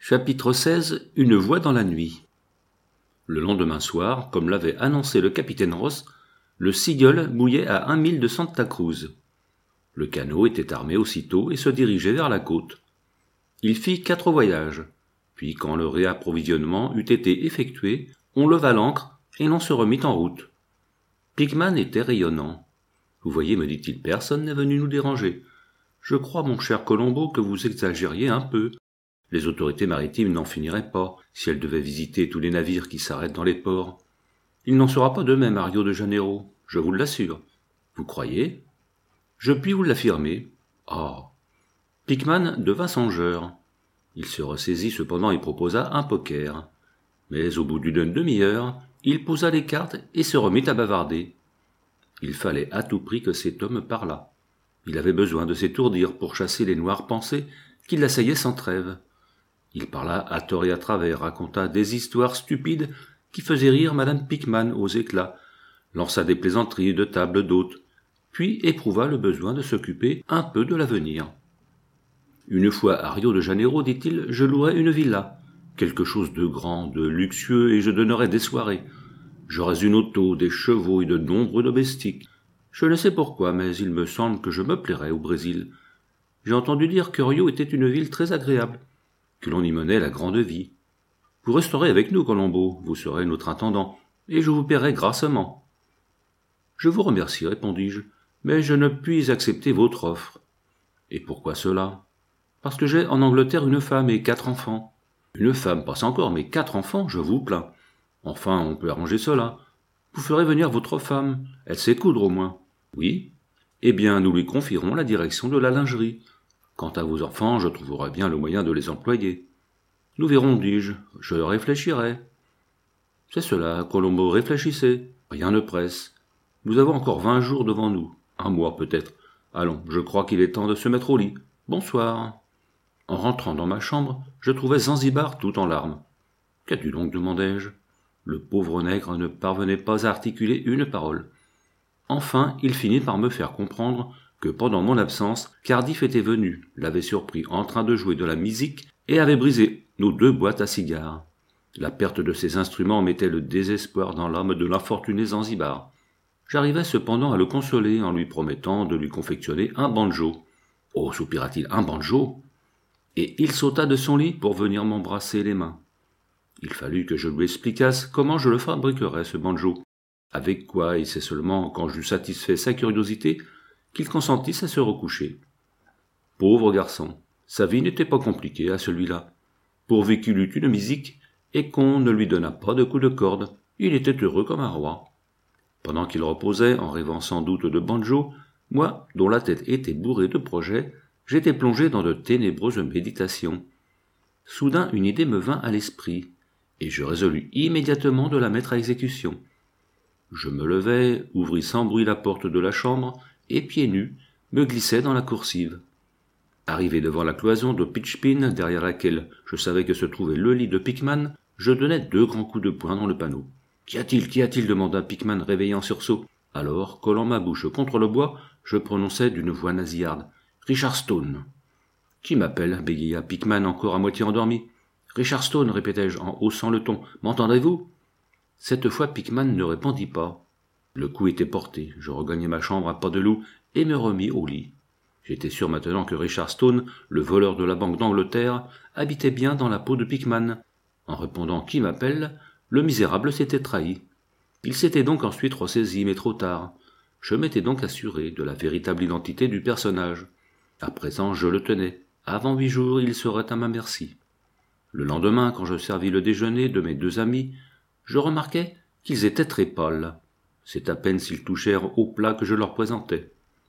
Chapitre 16. Une voix dans la nuit. Le lendemain soir, comme l'avait annoncé le capitaine Ross, le Seagull mouillait à 1 mille de Santa Cruz. Le canot était armé aussitôt et se dirigeait vers la côte. Il fit 4 voyages, puis quand le réapprovisionnement eut été effectué, on leva l'ancre et l'on se remit en route. Pigman était rayonnant. « Vous voyez, me dit-il, personne n'est venu nous déranger. Je crois, mon cher Colombo, que vous exagériez un peu. Les autorités maritimes n'en finiraient pas si elles devaient visiter tous les navires qui s'arrêtent dans les ports. Il n'en sera pas de même à Rio de Janeiro, je vous l'assure. Vous croyez ? Je puis vous l'affirmer. Ah !» Pigman devint songeur. Il se ressaisit cependant et proposa un poker. Mais au bout d'une demi-heure, il posa les cartes et se remit à bavarder. Il fallait à tout prix que cet homme parlât. Il avait besoin de s'étourdir pour chasser les noires pensées qui l'assaillaient sans trêve. Il parla à tort et à travers, raconta des histoires stupides qui faisaient rire madame Pigman aux éclats, lança des plaisanteries de table d'hôte, puis éprouva le besoin de s'occuper un peu de l'avenir. « Une fois à Rio de Janeiro, dit-il, je louerai une villa, quelque chose de grand, de luxueux, et je donnerai des soirées. J'aurai une auto, des chevaux et de nombreux domestiques. Je ne sais pourquoi, mais il me semble que je me plairai au Brésil. J'ai entendu dire que Rio était une ville très agréable, que l'on y menait la grande vie. Vous resterez avec nous, Colombo, vous serez notre intendant, et je vous paierai grassement. »« Je vous remercie, répondis-je, mais je ne puis accepter votre offre. »« Et pourquoi cela ? » ?»« Parce que j'ai en Angleterre une femme et 4 enfants. »« Une femme passe encore, mais 4 enfants, je vous plains. Enfin, on peut arranger cela. Vous ferez venir votre femme, elle sait coudre au moins. »« Oui. Eh bien, nous lui confierons la direction de la lingerie. Quant à vos enfants, je trouverai bien le moyen de les employer. »« Nous verrons, dis-je, je réfléchirai. »« C'est cela, Colombo, réfléchissez. Rien ne presse. Nous avons encore 20 jours devant nous, 1 mois peut-être. Allons, je crois qu'il est temps de se mettre au lit. Bonsoir. » En rentrant dans ma chambre, je trouvais Zanzibar tout en larmes. « Qu'as-tu donc ? » demandai-je. Le pauvre nègre ne parvenait pas à articuler une parole. Enfin, il finit par me faire comprendre que pendant mon absence, Cardiff était venu, l'avait surpris en train de jouer de la musique et avait brisé nos 2 boîtes à cigares. La perte de ces instruments mettait le désespoir dans l'âme de l'infortuné Zanzibar. J'arrivai cependant à le consoler en lui promettant de lui confectionner un banjo. « Oh, soupira-t-il, un banjo !» Et il sauta de son lit pour venir m'embrasser les mains. Il fallut que je lui expliquasse comment je le fabriquerais, ce banjo, avec quoi, et c'est seulement quand j'eus satisfait sa curiosité qu'il consentisse à se recoucher. Pauvre garçon, sa vie n'était pas compliquée à celui-là. Pourvu qu'il eût une musique et qu'on ne lui donnât pas de coups de corde, il était heureux comme un roi. Pendant qu'il reposait, en rêvant sans doute de banjo, moi, dont la tête était bourrée de projets, j'étais plongé dans de ténébreuses méditations. Soudain, une idée me vint à l'esprit, et je résolus immédiatement de la mettre à exécution. Je me levai, ouvris sans bruit la porte de la chambre, et pieds nus, me glissai dans la coursive. Arrivé devant la cloison de pitchpin, derrière laquelle je savais que se trouvait le lit de Pigman, je donnai 2 grands coups de poing dans le panneau. « Qu'y a-t-il » demanda Pigman, réveillé en sursaut. Alors, collant ma bouche contre le bois, je prononçai d'une voix nasillarde. « Richard Stone. »« Qui m'appelle » bégaya Pigman, encore à moitié endormi. « Richard Stone, répétai-je en haussant le ton. M'entendrez-vous » Cette fois Pigman ne répondit pas. Le coup était porté, je regagnai ma chambre à pas de loup et me remis au lit. J'étais sûr maintenant que Richard Stone, le voleur de la Banque d'Angleterre, habitait bien dans la peau de Pigman. En répondant « Qui m'appelle ?» le misérable s'était trahi. Il s'était donc ensuite ressaisi, mais trop tard. Je m'étais donc assuré de la véritable identité du personnage. À présent, je le tenais. Avant 8 jours, il serait à ma merci. Le lendemain, quand je servis le déjeuner de mes 2 amis, je remarquai qu'ils étaient très pâles. C'est à peine s'ils touchèrent au plat que je leur présentais.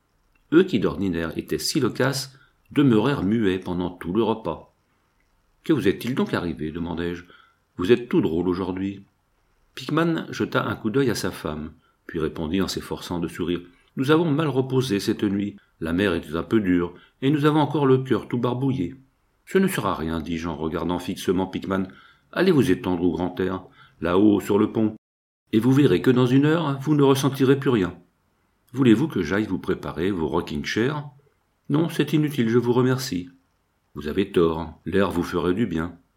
Eux qui d'ordinaire étaient si loquaces, demeurèrent muets pendant tout le repas. « Que vous est-il donc arrivé » demandai-je. « Vous êtes tout drôle aujourd'hui. » Pigman jeta un coup d'œil à sa femme, puis répondit en s'efforçant de sourire. « Nous avons mal reposé cette nuit. La mer était un peu dure, et nous avons encore le cœur tout barbouillé. »« Ce ne sera rien, dis-je en regardant fixement Pigman. Allez vous étendre au grand air, là-haut sur le pont, et vous verrez que dans 1 heure, vous ne ressentirez plus rien. Voulez-vous que j'aille vous préparer vos rocking-chairs ? Non, c'est inutile, je vous remercie. Vous avez tort, l'air vous ferait du bien.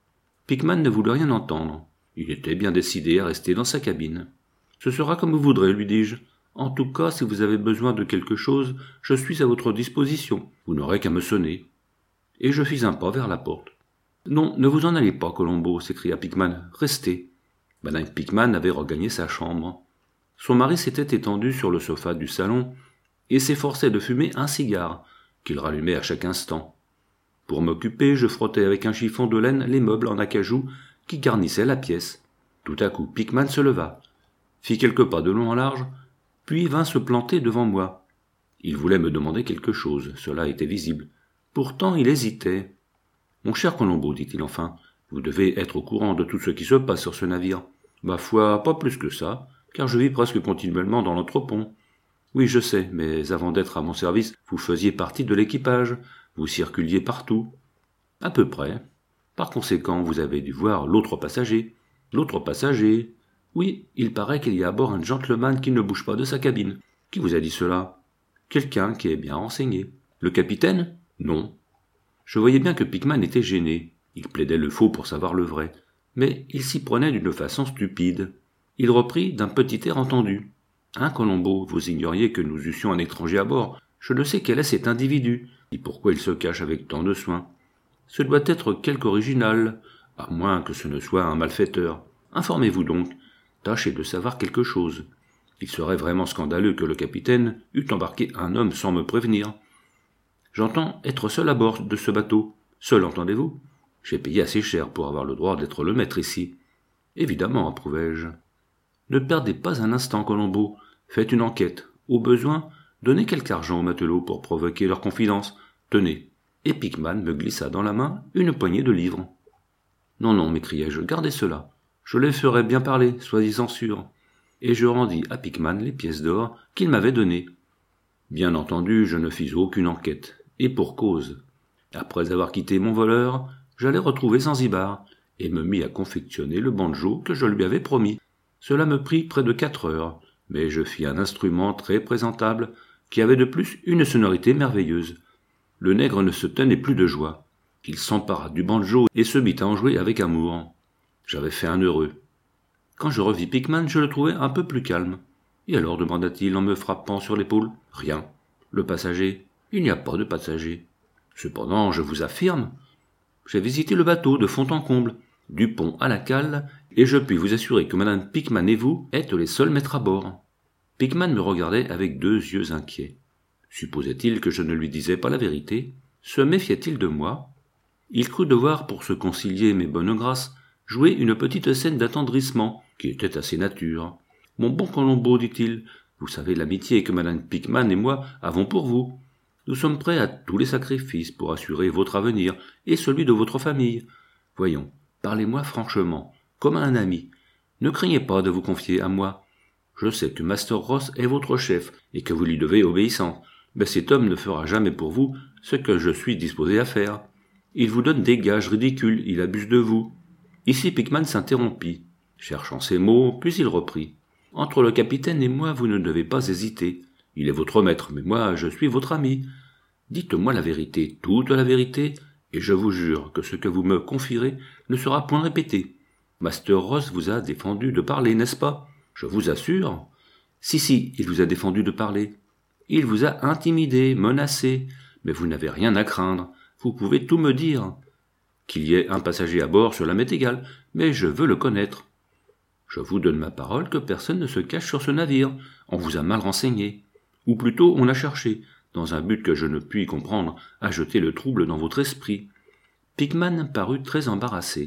Pickman ne voulut rien entendre. Il était bien décidé à rester dans sa cabine. « Ce sera comme vous voudrez, lui dis-je. En tout cas, si vous avez besoin de quelque chose, je suis à votre disposition. Vous n'aurez qu'à me sonner. » Et je fis un pas vers la porte. « Non, ne vous en allez pas, Colombo, » s'écria Pickman. « Restez. » Madame Pickman avait regagné sa chambre. Son mari s'était étendu sur le sofa du salon et s'efforçait de fumer un cigare, qu'il rallumait à chaque instant. Pour m'occuper, je frottais avec un chiffon de laine les meubles en acajou qui garnissaient la pièce. Tout à coup, Pickman se leva, fit quelques pas de long en large, puis vint se planter devant moi. Il voulait me demander quelque chose, cela était visible. Pourtant, il hésitait. « Mon cher Colombo, dit-il enfin, vous devez être au courant de tout ce qui se passe sur ce navire. Ma foi, pas plus que ça, car je vis presque continuellement dans l'entrepont. Oui, je sais, mais avant d'être à mon service, vous faisiez partie de l'équipage, vous circuliez partout. À peu près. Par conséquent, vous avez dû voir l'autre passager. L'autre passager? Oui, il paraît qu'il y a à bord un gentleman qui ne bouge pas de sa cabine. Qui vous a dit cela? Quelqu'un qui est bien renseigné. Le capitaine? Non. Je voyais bien que Pickman était gêné. Il plaidait le faux pour savoir le vrai. Mais il s'y prenait d'une façon stupide. Il reprit d'un petit air entendu. « Hein, Colombo, vous ignoriez que nous eussions un étranger à bord. Je ne sais quel est cet individu, et pourquoi il se cache avec tant de soin. Ce doit être quelque original, à moins que ce ne soit un malfaiteur. Informez-vous donc, tâchez de savoir quelque chose. Il serait vraiment scandaleux que le capitaine eût embarqué un homme sans me prévenir. J'entends être seul à bord de ce bateau. Seul, entendez-vous? J'ai payé assez cher pour avoir le droit d'être le maître ici. Évidemment, approuvai-je. Ne perdez pas un instant, Colombo. Faites une enquête. Au besoin, donnez quelque argent aux matelots pour provoquer leur confidence. Tenez. » Et Pickman me glissa dans la main une poignée de livres. « Non, non, m'écriai-je, gardez cela. Je les ferai bien parler, soyez-en sûr. » Et je rendis à Pickman les pièces d'or qu'il m'avait données. Bien entendu, je ne fis aucune enquête, et pour cause. Après avoir quitté mon voleur, j'allai retrouver Zanzibar, et me mis à confectionner le banjo que je lui avais promis. Cela me prit près de 4 heures, mais je fis un instrument très présentable, qui avait de plus une sonorité merveilleuse. Le nègre ne se tenait plus de joie. Il s'empara du banjo et se mit à en jouer avec amour. J'avais fait un heureux. Quand je revis Pickman, je le trouvai un peu plus calme. « Et alors ?» demanda-t-il en me frappant sur l'épaule. « Rien. Le passager? Il n'y a pas de passager. Cependant, je vous affirme, j'ai visité le bateau de fond en comble, du pont à la cale, et je puis vous assurer que Madame Pickman et vous êtes les seuls maîtres à bord. » Pickman me regardait avec 2 yeux inquiets. Supposait-il que je ne lui disais pas la vérité? Se méfiait-il de moi? Il crut devoir, pour se concilier mes bonnes grâces, jouer une petite scène d'attendrissement, qui était à ses natures. « Mon bon Colombo, dit-il, vous savez l'amitié que Madame Pickman et moi avons pour vous. Nous sommes prêts à tous les sacrifices pour assurer votre avenir et celui de votre famille. Voyons, parlez-moi franchement, comme à un ami. Ne craignez pas de vous confier à moi. Je sais que Master Ross est votre chef et que vous lui devez obéissance. Mais cet homme ne fera jamais pour vous ce que je suis disposé à faire. Il vous donne des gages ridicules, il abuse de vous. » Ici Pickman s'interrompit, cherchant ses mots, puis il reprit. « Entre le capitaine et moi, vous ne devez pas hésiter. Il est votre maître, mais moi, je suis votre ami. Dites-moi la vérité, toute la vérité, et je vous jure que ce que vous me confierez ne sera point répété. Master Ross vous a défendu de parler, n'est-ce pas? Je vous assure. Si, il vous a défendu de parler. Il vous a intimidé, menacé, mais vous n'avez rien à craindre. Vous pouvez tout me dire. Qu'il y ait un passager à bord, cela m'est égal, mais je veux le connaître. Je vous donne ma parole que personne ne se cache sur ce navire. On vous a mal renseigné. Ou plutôt, on a cherché, dans un but que je ne puis comprendre, à jeter le trouble dans votre esprit. » Pickman parut très embarrassé.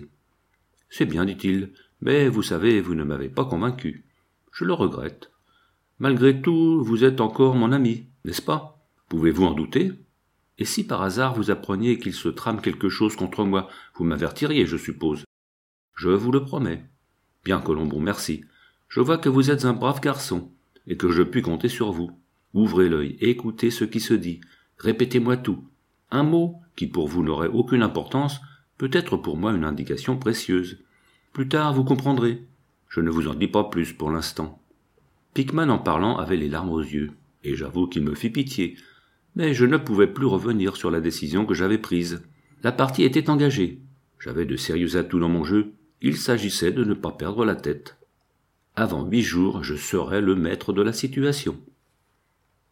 « C'est bien, dit-il, mais vous savez, vous ne m'avez pas convaincu. Je le regrette. Malgré tout, vous êtes encore mon ami, n'est-ce pas? Pouvez-vous en douter? Et si par hasard vous appreniez qu'il se trame quelque chose contre moi, vous m'avertiriez, je suppose. Je vous le promets. Bien, Colombo, merci. Je vois que vous êtes un brave garçon, et que je puis compter sur vous. Ouvrez l'œil et écoutez ce qui se dit. Répétez-moi tout. Un mot, qui pour vous n'aurait aucune importance, peut être pour moi une indication précieuse. Plus tard, vous comprendrez. Je ne vous en dis pas plus pour l'instant. » Pickman en parlant avait les larmes aux yeux, et j'avoue qu'il me fit pitié, mais je ne pouvais plus revenir sur la décision que j'avais prise. La partie était engagée. J'avais de sérieux atouts dans mon jeu, il s'agissait de ne pas perdre la tête. Avant 8 jours, je serais le maître de la situation.